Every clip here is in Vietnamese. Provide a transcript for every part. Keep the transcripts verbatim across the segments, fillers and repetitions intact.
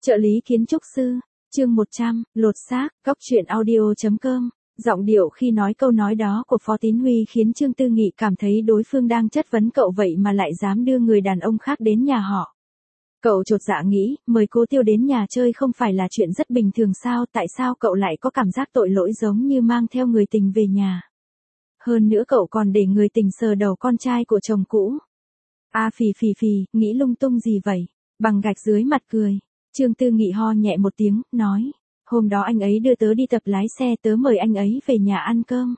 Trợ lý kiến trúc sư, chương một trăm, lột xác, góc truyện audio.com. Giọng điệu khi nói câu nói đó của Phó Tín Huy khiến Trương Tư Nghị cảm thấy đối phương đang chất vấn cậu vậy mà lại dám đưa người đàn ông khác đến nhà họ. Cậu chột dạ nghĩ, mời cô Tiêu đến nhà chơi không phải là chuyện rất bình thường sao, tại sao cậu lại có cảm giác tội lỗi giống như mang theo người tình về nhà. Hơn nữa cậu còn để người tình sờ đầu con trai của chồng cũ. A phì phì phì, nghĩ lung tung gì vậy, bằng gạch dưới mặt cười. Trương Tư Nghị ho nhẹ một tiếng, nói, hôm đó anh ấy đưa tớ đi tập lái xe, tớ mời anh ấy về nhà ăn cơm.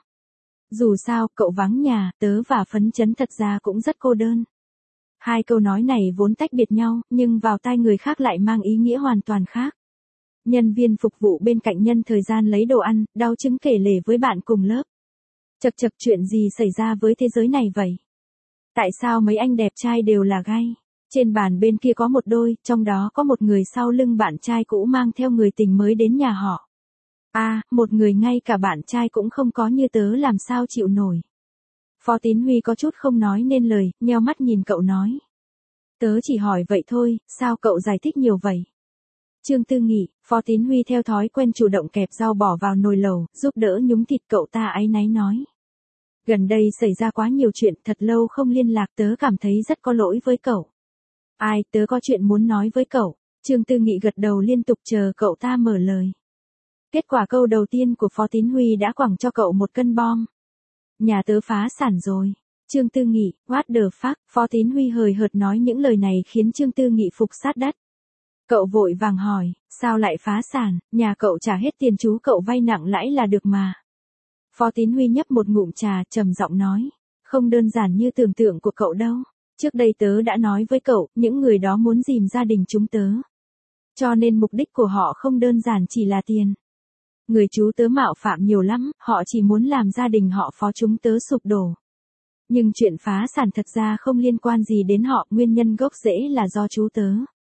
Dù sao, cậu vắng nhà, tớ và Phấn Chấn thật ra cũng rất cô đơn. Hai câu nói này vốn tách biệt nhau, nhưng vào tai người khác lại mang ý nghĩa hoàn toàn khác. Nhân viên phục vụ bên cạnh nhân thời gian lấy đồ ăn, đau chứng kể lể với bạn cùng lớp. Chật chật, chuyện gì xảy ra với thế giới này vậy? Tại sao mấy anh đẹp trai đều là gay? Trên bàn bên kia có một đôi, trong đó có một người sau lưng bạn trai cũ mang theo người tình mới đến nhà họ. À, một người ngay cả bạn trai cũng không có như tớ làm sao chịu nổi. Phó Tín Huy có chút không nói nên lời, nheo mắt nhìn cậu nói. Tớ chỉ hỏi vậy thôi, sao cậu giải thích nhiều vậy? Trương Tư Nghị, Phó Tín Huy theo thói quen chủ động kẹp rau bỏ vào nồi lẩu, giúp đỡ nhúng thịt, cậu ta áy náy nói. Gần đây xảy ra quá nhiều chuyện, thật lâu không liên lạc, tớ cảm thấy rất có lỗi với cậu. Ai, tớ có chuyện muốn nói với cậu. Trương Tư Nghị gật đầu liên tục chờ cậu ta mở lời. Kết quả câu đầu tiên của Phó Tín Huy đã quẳng cho cậu một cân bom. Nhà tớ phá sản rồi. Trương Tư Nghị, what the fuck, Phó Tín Huy hời hợt nói những lời này khiến Trương Tư Nghị phục sát đất. Cậu vội vàng hỏi, sao lại phá sản, nhà cậu trả hết tiền chú cậu vay nặng lãi là được mà. Phó Tín Huy nhấp một ngụm trà, trầm giọng nói, không đơn giản như tưởng tượng của cậu đâu. Trước đây tớ đã nói với cậu, những người đó muốn dìm gia đình chúng tớ. Cho nên mục đích của họ không đơn giản chỉ là tiền. Người chú tớ mạo phạm nhiều lắm, họ chỉ muốn làm gia đình họ Phó chúng tớ sụp đổ. Nhưng chuyện phá sản thật ra không liên quan gì đến họ, nguyên nhân gốc rễ là do chú tớ.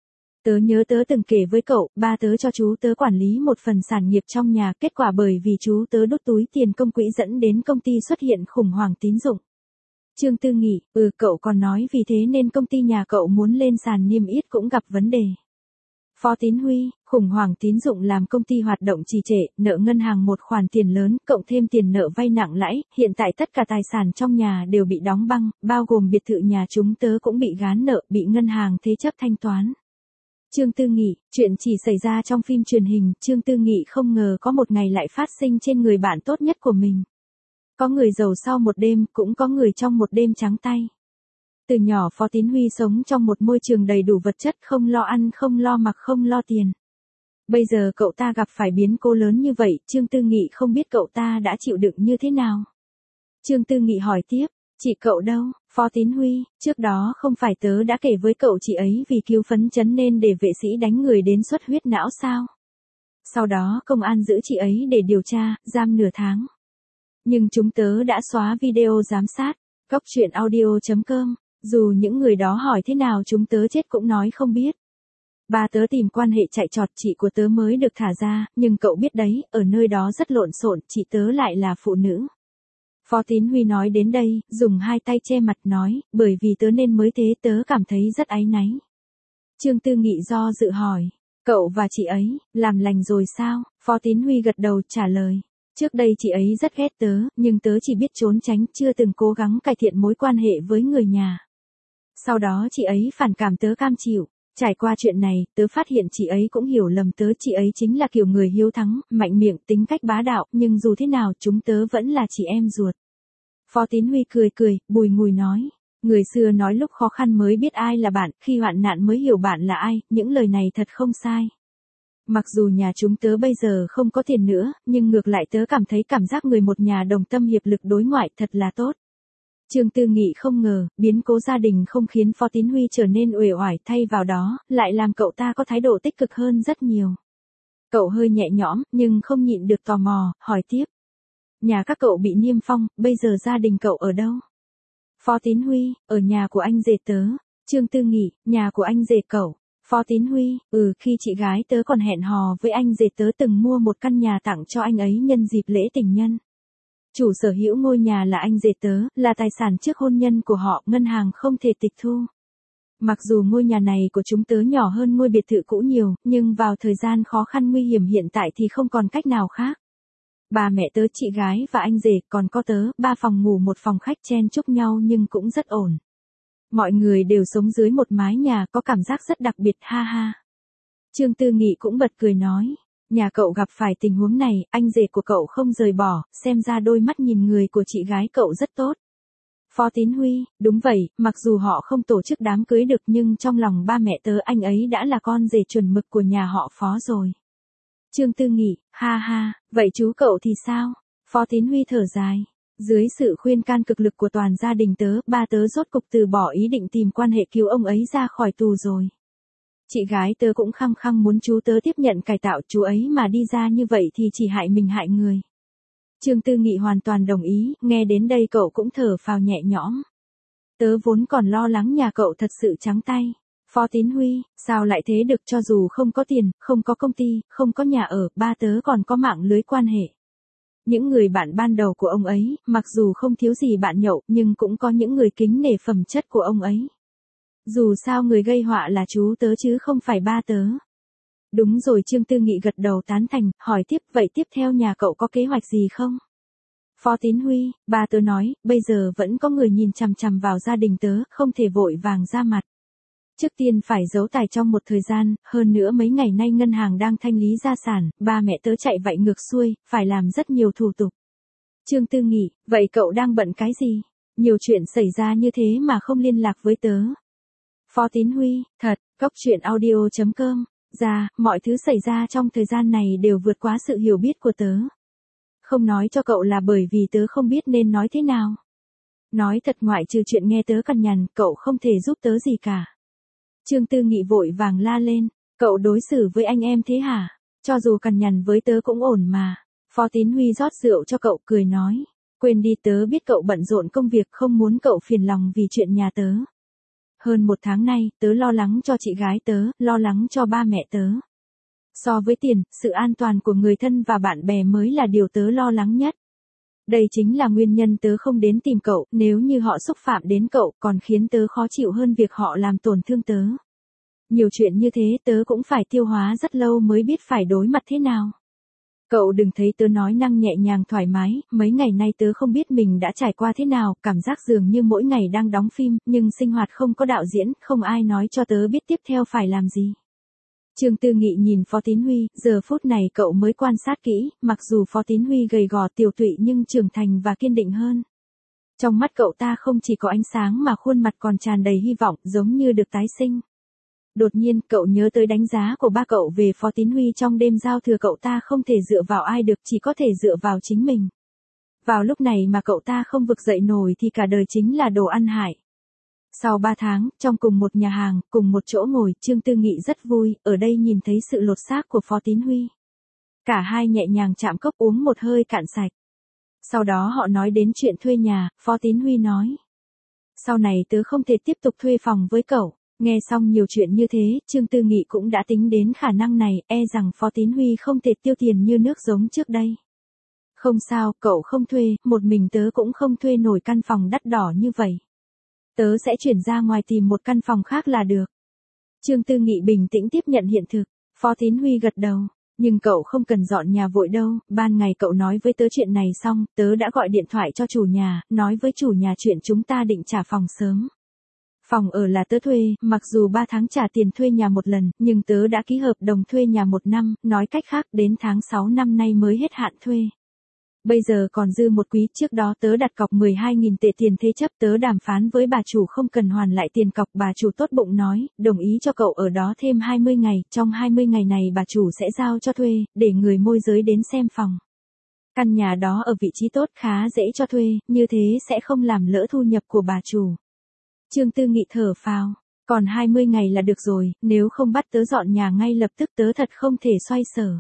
Tớ nhớ tớ từng kể với cậu, ba tớ cho chú tớ quản lý một phần sản nghiệp trong nhà, kết quả bởi vì chú tớ đốt túi tiền công quỹ dẫn đến công ty xuất hiện khủng hoảng tín dụng. Trương Tư Nghị, ừ cậu còn nói vì thế nên công ty nhà cậu muốn lên sàn niêm yết cũng gặp vấn đề. Phó Tín Huy, khủng hoảng tín dụng làm công ty hoạt động trì trệ, nợ ngân hàng một khoản tiền lớn, cộng thêm tiền nợ vay nặng lãi, hiện tại tất cả tài sản trong nhà đều bị đóng băng, bao gồm biệt thự nhà chúng tớ cũng bị gán nợ, bị ngân hàng thế chấp thanh toán. Trương Tư Nghị, chuyện chỉ xảy ra trong phim truyền hình, Trương Tư Nghị không ngờ có một ngày lại phát sinh trên người bạn tốt nhất của mình. Có người giàu sau một đêm, cũng có người trong một đêm trắng tay. Từ nhỏ Phó Tín Huy sống trong một môi trường đầy đủ vật chất, không lo ăn, không lo mặc, không lo tiền. Bây giờ cậu ta gặp phải biến cố lớn như vậy, Trương Tư Nghị không biết cậu ta đã chịu đựng như thế nào. Trương Tư Nghị hỏi tiếp, chị cậu đâu? Phó Tín Huy, trước đó không phải tớ đã kể với cậu chị ấy vì cứu Phấn Chấn nên để vệ sĩ đánh người đến xuất huyết não sao? Sau đó công an giữ chị ấy để điều tra, giam nửa tháng. Nhưng chúng tớ đã xóa video giám sát. Góc truyện audio.com, dù những người đó hỏi thế nào chúng tớ chết cũng nói không biết. Ba tớ tìm quan hệ chạy trọt chị của tớ mới được thả ra, nhưng cậu biết đấy, ở nơi đó rất lộn xộn, chị tớ lại là phụ nữ. Phó Tín Huy nói đến đây, dùng hai tay che mặt nói, bởi vì tớ nên mới thế, tớ cảm thấy rất áy náy. Trương Tư Nghị do dự hỏi, cậu và chị ấy, làm lành rồi sao? Phó Tín Huy gật đầu trả lời. Trước đây chị ấy rất ghét tớ, nhưng tớ chỉ biết trốn tránh, chưa từng cố gắng cải thiện mối quan hệ với người nhà. Sau đó chị ấy phản cảm, tớ cam chịu. Trải qua chuyện này, tớ phát hiện chị ấy cũng hiểu lầm tớ, chị ấy chính là kiểu người hiếu thắng, mạnh miệng, tính cách bá đạo, nhưng dù thế nào chúng tớ vẫn là chị em ruột. Phó Tín Huy cười cười, bùi ngùi nói. Người xưa nói lúc khó khăn mới biết ai là bạn, khi hoạn nạn mới hiểu bạn là ai, những lời này thật không sai. Mặc dù nhà chúng tớ bây giờ không có tiền nữa, nhưng ngược lại tớ cảm thấy cảm giác người một nhà đồng tâm hiệp lực đối ngoại thật là tốt. Trương Tư Nghị không ngờ, biến cố gia đình không khiến Phó Tín Huy trở nên uể oải, thay vào đó, lại làm cậu ta có thái độ tích cực hơn rất nhiều. Cậu hơi nhẹ nhõm, nhưng không nhịn được tò mò, hỏi tiếp. Nhà các cậu bị niêm phong, bây giờ gia đình cậu ở đâu? Phó Tín Huy, ở nhà của anh rể tớ. Trương Tư Nghị, nhà của anh rể cậu. Phó Tín Huy, ừ khi chị gái tớ còn hẹn hò với anh rể tớ từng mua một căn nhà tặng cho anh ấy nhân dịp lễ tình nhân. Chủ sở hữu ngôi nhà là anh rể tớ, là tài sản trước hôn nhân của họ, ngân hàng không thể tịch thu. Mặc dù ngôi nhà này của chúng tớ nhỏ hơn ngôi biệt thự cũ nhiều, nhưng vào thời gian khó khăn nguy hiểm hiện tại thì không còn cách nào khác. Bà mẹ tớ, chị gái và anh rể, còn có tớ, ba phòng ngủ một phòng khách chen chúc nhau nhưng cũng rất ổn. Mọi người đều sống dưới một mái nhà, có cảm giác rất đặc biệt, ha ha. Trương Tư Nghị cũng bật cười nói, nhà cậu gặp phải tình huống này, anh rể của cậu không rời bỏ, xem ra đôi mắt nhìn người của chị gái cậu rất tốt. Phó Tín Huy, đúng vậy, mặc dù họ không tổ chức đám cưới được nhưng trong lòng ba mẹ tớ anh ấy đã là con rể chuẩn mực của nhà họ Phó rồi. Trương Tư Nghị, ha ha, vậy chú cậu thì sao? Phó Tín Huy thở dài. Dưới sự khuyên can cực lực của toàn gia đình tớ, ba tớ rốt cục từ bỏ ý định tìm quan hệ cứu ông ấy ra khỏi tù rồi. Chị gái tớ cũng khăng khăng muốn chú tớ tiếp nhận cải tạo, chú ấy mà đi ra như vậy thì chỉ hại mình hại người. Trương Tư Nghị hoàn toàn đồng ý, nghe đến đây cậu cũng thở phào nhẹ nhõm. Tớ vốn còn lo lắng nhà cậu thật sự trắng tay. Phó Tín Huy, sao lại thế được, cho dù không có tiền, không có công ty, không có nhà ở, ba tớ còn có mạng lưới quan hệ. Những người bạn ban đầu của ông ấy, mặc dù không thiếu gì bạn nhậu, nhưng cũng có những người kính nể phẩm chất của ông ấy. Dù sao người gây họa là chú tớ chứ không phải ba tớ. Đúng rồi, Trương Tư Nghị gật đầu tán thành, hỏi tiếp, vậy tiếp theo nhà cậu có kế hoạch gì không? Phó Tín Huy, ba tớ nói, bây giờ vẫn có người nhìn chằm chằm vào gia đình tớ, không thể vội vàng ra mặt. Trước tiên phải giấu tài trong một thời gian, hơn nữa mấy ngày nay ngân hàng đang thanh lý gia sản, ba mẹ tớ chạy vạy ngược xuôi, phải làm rất nhiều thủ tục. Trương Tư Nghị, vậy cậu đang bận cái gì? Nhiều chuyện xảy ra như thế mà không liên lạc với tớ. Phó Tín Huy, thật, cốc truyện audio chấm com, ra, mọi thứ xảy ra trong thời gian này đều vượt quá sự hiểu biết của tớ. Không nói cho cậu là bởi vì tớ không biết nên nói thế nào. Nói thật, ngoại trừ chuyện nghe tớ cằn nhằn, cậu không thể giúp tớ gì cả. Trương Tư Nghị vội vàng la lên, cậu đối xử với anh em thế hả? Cho dù cằn nhằn với tớ cũng ổn mà. Phó Tín Huy rót rượu cho cậu, cười nói, quên đi, tớ biết cậu bận rộn công việc, không muốn cậu phiền lòng vì chuyện nhà tớ. Hơn một tháng nay, tớ lo lắng cho chị gái tớ, lo lắng cho ba mẹ tớ. So với tiền, sự an toàn của người thân và bạn bè mới là điều tớ lo lắng nhất. Đây chính là nguyên nhân tớ không đến tìm cậu, nếu như họ xúc phạm đến cậu, còn khiến tớ khó chịu hơn việc họ làm tổn thương tớ. Nhiều chuyện như thế tớ cũng phải tiêu hóa rất lâu mới biết phải đối mặt thế nào. Cậu đừng thấy tớ nói năng nhẹ nhàng thoải mái, mấy ngày nay tớ không biết mình đã trải qua thế nào, cảm giác dường như mỗi ngày đang đóng phim, nhưng sinh hoạt không có đạo diễn, không ai nói cho tớ biết tiếp theo phải làm gì. Trương Tư Nghị nhìn Phó Tín Huy, giờ phút này cậu mới quan sát kỹ, mặc dù Phó Tín Huy gầy gò tiều tụy nhưng trưởng thành và kiên định hơn. Trong mắt cậu ta không chỉ có ánh sáng mà khuôn mặt còn tràn đầy hy vọng, giống như được tái sinh. Đột nhiên, cậu nhớ tới đánh giá của ba cậu về Phó Tín Huy trong đêm giao thừa, cậu ta không thể dựa vào ai được, chỉ có thể dựa vào chính mình. Vào lúc này mà cậu ta không vực dậy nổi thì cả đời chính là đồ ăn hại. Sau ba tháng, trong cùng một nhà hàng, cùng một chỗ ngồi, Trương Tư Nghị rất vui, ở đây nhìn thấy sự lột xác của Phó Tín Huy. Cả hai nhẹ nhàng chạm cốc uống một hơi cạn sạch. Sau đó họ nói đến chuyện thuê nhà, Phó Tín Huy nói. Sau này tớ không thể tiếp tục thuê phòng với cậu. Nghe xong nhiều chuyện như thế, Trương Tư Nghị cũng đã tính đến khả năng này, e rằng Phó Tín Huy không thể tiêu tiền như nước giống trước đây. Không sao, cậu không thuê, một mình tớ cũng không thuê nổi căn phòng đắt đỏ như vậy. Tớ sẽ chuyển ra ngoài tìm một căn phòng khác là được. Trương Tư Nghị bình tĩnh tiếp nhận hiện thực. Phó Tín Huy gật đầu. Nhưng cậu không cần dọn nhà vội đâu, ban ngày cậu nói với tớ chuyện này xong, tớ đã gọi điện thoại cho chủ nhà, nói với chủ nhà chuyện chúng ta định trả phòng sớm. Phòng ở là tớ thuê, mặc dù ba tháng trả tiền thuê nhà một lần, nhưng tớ đã ký hợp đồng thuê nhà một năm, nói cách khác đến tháng sáu năm nay mới hết hạn thuê. Bây giờ còn dư một quý, trước đó tớ đặt cọc mười hai nghìn tệ tiền thế chấp, tớ đàm phán với bà chủ không cần hoàn lại tiền cọc, bà chủ tốt bụng nói, đồng ý cho cậu ở đó thêm hai mươi ngày, trong hai mươi ngày này bà chủ sẽ giao cho thuê, để người môi giới đến xem phòng. Căn nhà đó ở vị trí tốt, khá dễ cho thuê, như thế sẽ không làm lỡ thu nhập của bà chủ. Trương Tư Nghị thở phào, còn hai mươi ngày là được rồi, nếu không bắt tớ dọn nhà ngay lập tức tớ thật không thể xoay sở.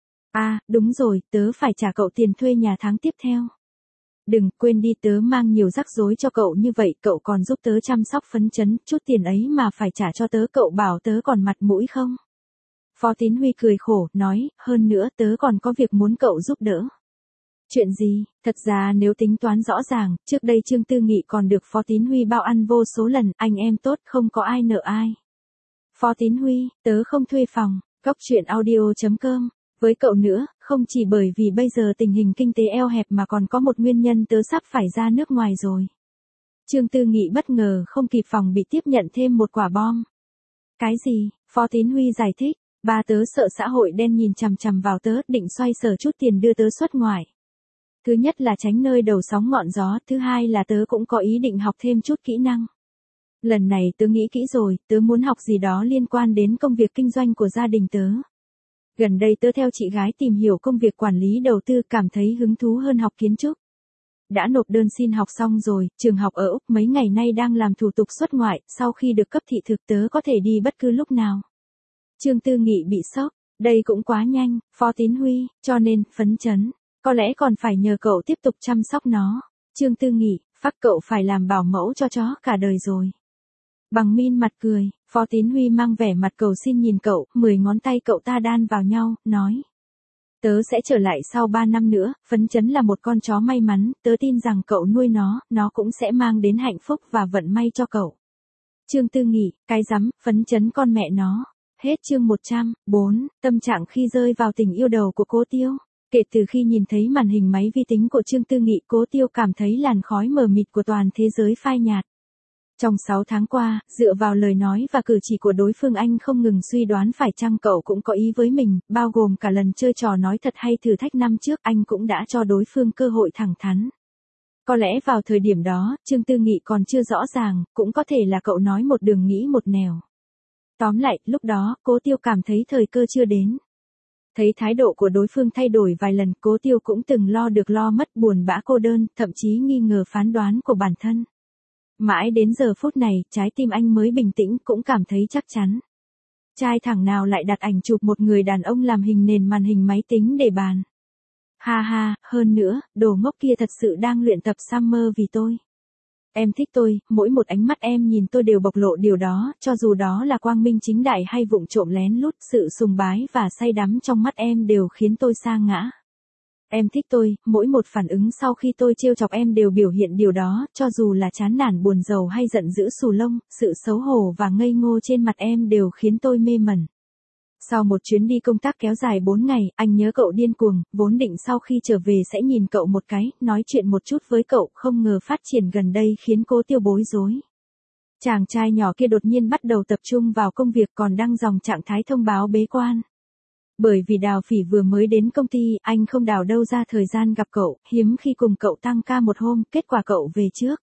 À, đúng rồi, tớ phải trả cậu tiền thuê nhà tháng tiếp theo. Đừng quên đi, tớ mang nhiều rắc rối cho cậu như vậy, cậu còn giúp tớ chăm sóc phấn chấn, chút tiền ấy mà phải trả cho tớ, cậu bảo tớ còn mặt mũi không? Phó Tín Huy cười khổ, nói, hơn nữa tớ còn có việc muốn cậu giúp đỡ. Chuyện gì? Thật ra nếu tính toán rõ ràng, trước đây Trương Tư Nghị còn được Phó Tín Huy bao ăn vô số lần, anh em tốt không có ai nợ ai. Phó Tín Huy, tớ không thuê phòng, góc chuyện audio.com. Với cậu nữa, không chỉ bởi vì bây giờ tình hình kinh tế eo hẹp mà còn có một nguyên nhân tớ sắp phải ra nước ngoài rồi. Trương Tư Nghị bất ngờ không kịp phòng bị tiếp nhận thêm một quả bom. Cái gì? Phó Tín Huy giải thích, ba tớ sợ xã hội đen nhìn chằm chằm vào tớ, định xoay sở chút tiền đưa tớ xuất ngoại. Thứ nhất là tránh nơi đầu sóng ngọn gió, thứ hai là tớ cũng có ý định học thêm chút kỹ năng. Lần này tớ nghĩ kỹ rồi, tớ muốn học gì đó liên quan đến công việc kinh doanh của gia đình tớ. Gần đây tớ theo chị gái tìm hiểu công việc quản lý đầu tư, cảm thấy hứng thú hơn học kiến trúc. Đã nộp đơn xin học xong rồi, trường học ở Úc mấy ngày nay đang làm thủ tục xuất ngoại, sau khi được cấp thị thực tớ có thể đi bất cứ lúc nào. Trương Tư Nghị bị sốc, đây cũng quá nhanh, Phó Tín Huy, cho nên, phấn chấn. Có lẽ còn phải nhờ cậu tiếp tục chăm sóc nó. Trương Tư Nghị, phắc cậu phải làm bảo mẫu cho chó cả đời rồi. Bằng min mặt cười, Phó Tín Huy mang vẻ mặt cầu xin nhìn cậu, mười ngón tay cậu ta đan vào nhau, nói. Tớ sẽ trở lại sau ba năm nữa, phấn chấn là một con chó may mắn, tớ tin rằng cậu nuôi nó, nó cũng sẽ mang đến hạnh phúc và vận may cho cậu. Trương Tư Nghị, cái rắm, phấn chấn con mẹ nó. Hết chương một trăm bốn, tâm trạng khi rơi vào tình yêu đầu của Cố Tiêu. Kể từ khi nhìn thấy màn hình máy vi tính của Trương Tư Nghị, Cố Tiêu cảm thấy làn khói mờ mịt của toàn thế giới phai nhạt. Trong sáu tháng qua, dựa vào lời nói và cử chỉ của đối phương anh không ngừng suy đoán phải chăng cậu cũng có ý với mình, bao gồm cả lần chơi trò nói thật hay thử thách năm trước anh cũng đã cho đối phương cơ hội thẳng thắn. Có lẽ vào thời điểm đó, Trương Tư Nghị còn chưa rõ ràng, cũng có thể là cậu nói một đường nghĩ một nẻo. Tóm lại, lúc đó, Cố Tiêu cảm thấy thời cơ chưa đến. Thấy thái độ của đối phương thay đổi vài lần, Cố Tiêu cũng từng lo được lo mất, buồn bã cô đơn, thậm chí nghi ngờ phán đoán của bản thân. Mãi đến giờ phút này, trái tim anh mới bình tĩnh, cũng cảm thấy chắc chắn. Trai thẳng nào lại đặt ảnh chụp một người đàn ông làm hình nền màn hình máy tính để bàn. Ha ha, hơn nữa, đồ ngốc kia thật sự đang luyện tập Summer vì tôi. Em thích tôi, mỗi một ánh mắt em nhìn tôi đều bộc lộ điều đó, cho dù đó là quang minh chính đại hay vụng trộm lén lút, sự sùng bái và say đắm trong mắt em đều khiến tôi sa ngã. Em thích tôi, mỗi một phản ứng sau khi tôi trêu chọc em đều biểu hiện điều đó, cho dù là chán nản buồn rầu hay giận dữ xù lông, sự xấu hổ và ngây ngô trên mặt em đều khiến tôi mê mẩn. Sau một chuyến đi công tác kéo dài bốn ngày, anh nhớ cậu điên cuồng, vốn định sau khi trở về sẽ nhìn cậu một cái, nói chuyện một chút với cậu, không ngờ phát triển gần đây khiến Cố Tiêu bối rối. Chàng trai nhỏ kia đột nhiên bắt đầu tập trung vào công việc, còn đăng dòng trạng thái thông báo bế quan. Bởi vì Đào Phỉ vừa mới đến công ty, anh không đào đâu ra thời gian gặp cậu, hiếm khi cùng cậu tăng ca một hôm, kết quả cậu về trước.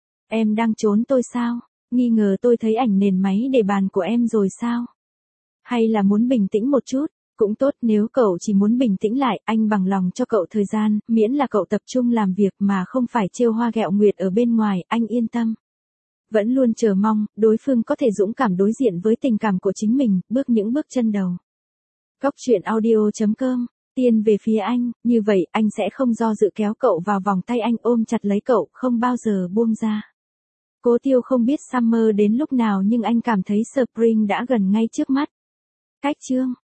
Em đang trốn tôi sao? Nghi ngờ tôi thấy ảnh nền máy để bàn của em rồi sao? Hay là muốn bình tĩnh một chút? Cũng tốt, nếu cậu chỉ muốn bình tĩnh lại, anh bằng lòng cho cậu thời gian, miễn là cậu tập trung làm việc mà không phải trêu hoa ghẹo nguyệt ở bên ngoài, anh yên tâm. Vẫn luôn chờ mong, đối phương có thể dũng cảm đối diện với tình cảm của chính mình, bước những bước chân đầu. Góc chuyện audio.com, tiên về phía anh, như vậy anh sẽ không do dự kéo cậu vào vòng tay anh, ôm chặt lấy cậu, không bao giờ buông ra. Cố Tiêu không biết Summer đến lúc nào nhưng anh cảm thấy Spring đã gần ngay trước mắt. Cách chương